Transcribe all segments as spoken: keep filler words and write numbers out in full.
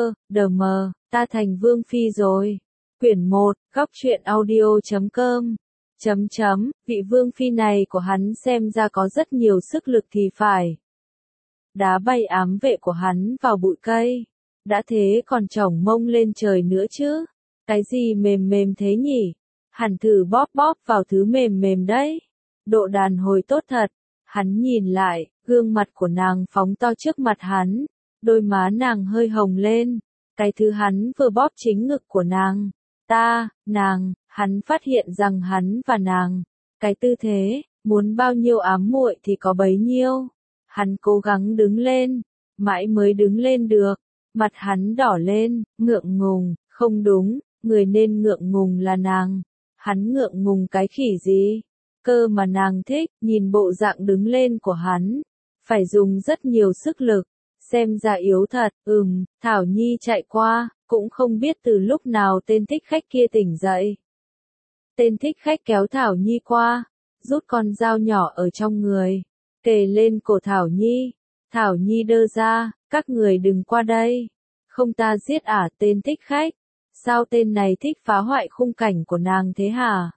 ơ, đờ mờ, ta thành vương phi rồi. Quyển một, góc truyện audio chấm com. Chấm chấm, vị vương phi này của hắn xem ra có rất nhiều sức lực thì phải. Đá bay ám vệ của hắn vào bụi cây. Đã thế còn chổng mông lên trời nữa chứ. Cái gì mềm mềm thế nhỉ? Hẳn thử bóp bóp vào thứ mềm mềm đấy. Độ đàn hồi tốt thật. Hắn nhìn lại, gương mặt của nàng phóng to trước mặt hắn. Đôi má nàng hơi hồng lên. Cái thứ hắn vừa bóp chính ngực của nàng. Ta, nàng, hắn phát hiện rằng hắn và nàng. Cái tư thế, muốn bao nhiêu ám muội thì có bấy nhiêu. Hắn cố gắng đứng lên, mãi mới đứng lên được. Mặt hắn đỏ lên, ngượng ngùng, không đúng, người nên ngượng ngùng là nàng. Hắn ngượng ngùng cái khỉ gì? Cơ mà nàng thích, nhìn bộ dạng đứng lên của hắn. Phải dùng rất nhiều sức lực, xem ra yếu thật, ừm, Thảo Nhi chạy qua, cũng không biết từ lúc nào tên thích khách kia tỉnh dậy. Tên thích khách kéo Thảo Nhi qua, rút con dao nhỏ ở trong người, kề lên cổ Thảo Nhi. Thảo Nhi đơ ra, các người đừng qua đây. Không ta giết ả tên thích khách. Sao tên này thích phá hoại khung cảnh của nàng thế hả?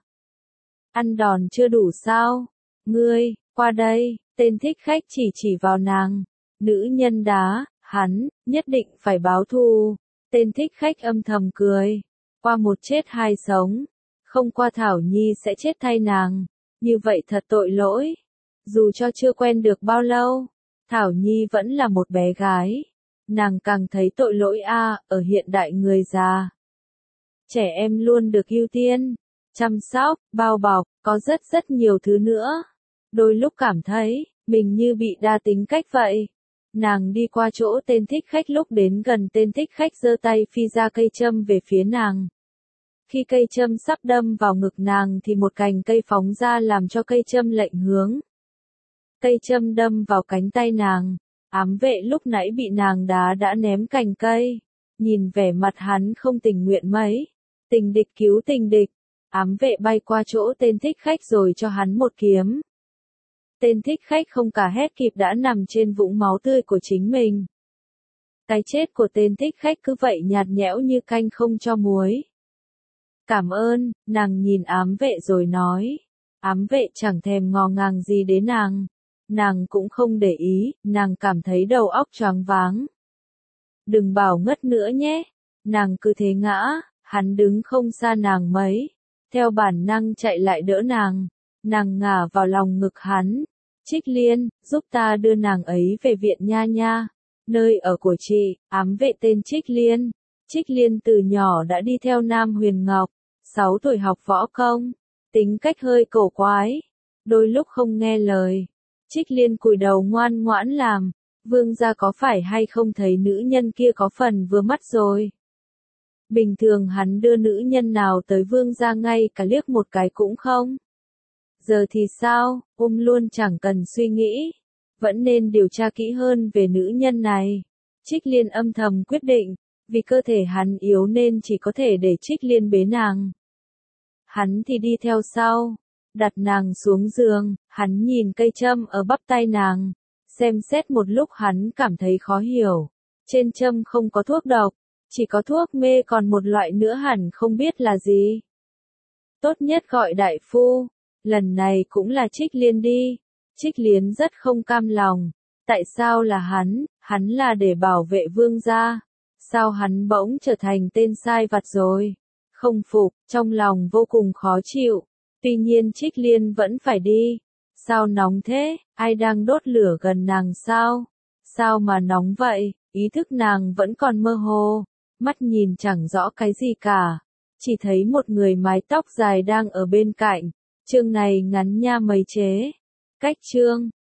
Ăn đòn chưa đủ sao? Ngươi, qua đây, tên thích khách chỉ chỉ vào nàng. Nữ nhân đá, hắn, nhất định phải báo thù. Tên thích khách âm thầm cười. Qua một chết hai sống. Không qua Thảo Nhi sẽ chết thay nàng. Như vậy thật tội lỗi. Dù cho chưa quen được bao lâu, Thảo Nhi vẫn là một bé gái. Nàng càng thấy tội lỗi a, ở hiện đại người già. Trẻ em luôn được ưu tiên, chăm sóc, bao bọc, có rất rất nhiều thứ nữa. Đôi lúc cảm thấy, mình như bị đa tính cách vậy. Nàng đi qua chỗ tên thích khách, lúc đến gần tên thích khách giơ tay phi ra cây châm về phía nàng. Khi cây châm sắp đâm vào ngực nàng thì một cành cây phóng ra làm cho cây châm lệch hướng. Cây châm đâm vào cánh tay nàng. Ám vệ lúc nãy bị nàng đá đã ném cành cây. Nhìn vẻ mặt hắn không tình nguyện mấy. Tình địch cứu tình địch. Ám vệ bay qua chỗ tên thích khách rồi cho hắn một kiếm. Tên thích khách không cả hét kịp đã nằm trên vũng máu tươi của chính mình. Cái chết của tên thích khách cứ vậy nhạt nhẽo như canh không cho muối. Cảm ơn, nàng nhìn ám vệ rồi nói. Ám vệ chẳng thèm ngò ngàng gì đến nàng. Nàng cũng không để ý, nàng cảm thấy đầu óc choáng váng. Đừng bảo ngất nữa nhé. Nàng cứ thế ngã, hắn đứng không xa nàng mấy. Theo bản năng chạy lại đỡ nàng. Nàng ngả vào lòng ngực hắn. Trích Liên, giúp ta đưa nàng ấy về viện nha nha. Nơi ở của chị, ám vệ tên Trích Liên. Trích Liên từ nhỏ đã đi theo Nam Huyền Ngọc. sáu tuổi học võ công. Tính cách hơi cổ quái. Đôi lúc không nghe lời. Trích Liên cúi đầu ngoan ngoãn làm. Vương gia có phải hay không thấy nữ nhân kia có phần vừa mắt rồi. Bình thường hắn đưa nữ nhân nào tới vương gia ngay cả liếc một cái cũng không. Giờ thì sao, ôm luôn chẳng cần suy nghĩ. Vẫn nên điều tra kỹ hơn về nữ nhân này. Trích Liên âm thầm quyết định. Vì cơ thể hắn yếu nên chỉ có thể để Trích Liên bế nàng. Hắn thì đi theo sau. Đặt nàng xuống giường, hắn nhìn cây châm ở bắp tay nàng. Xem xét một lúc hắn cảm thấy khó hiểu. Trên châm không có thuốc độc, chỉ có thuốc mê, còn một loại nữa hẳn không biết là gì. Tốt nhất gọi đại phu. Lần này cũng là Trích Liên đi. Trích Liên rất không cam lòng. Tại sao là hắn, hắn là để bảo vệ vương gia. Sao hắn bỗng trở thành tên sai vặt rồi. Không phục, trong lòng vô cùng khó chịu. Tuy nhiên Trích Liên vẫn phải đi. Sao nóng thế, ai đang đốt lửa gần nàng sao? Sao mà nóng vậy, ý thức nàng vẫn còn mơ hồ. Mắt nhìn chẳng rõ cái gì cả. Chỉ thấy một người mái tóc dài đang ở bên cạnh. Chương này ngắn nha mấy chế. Cách chương.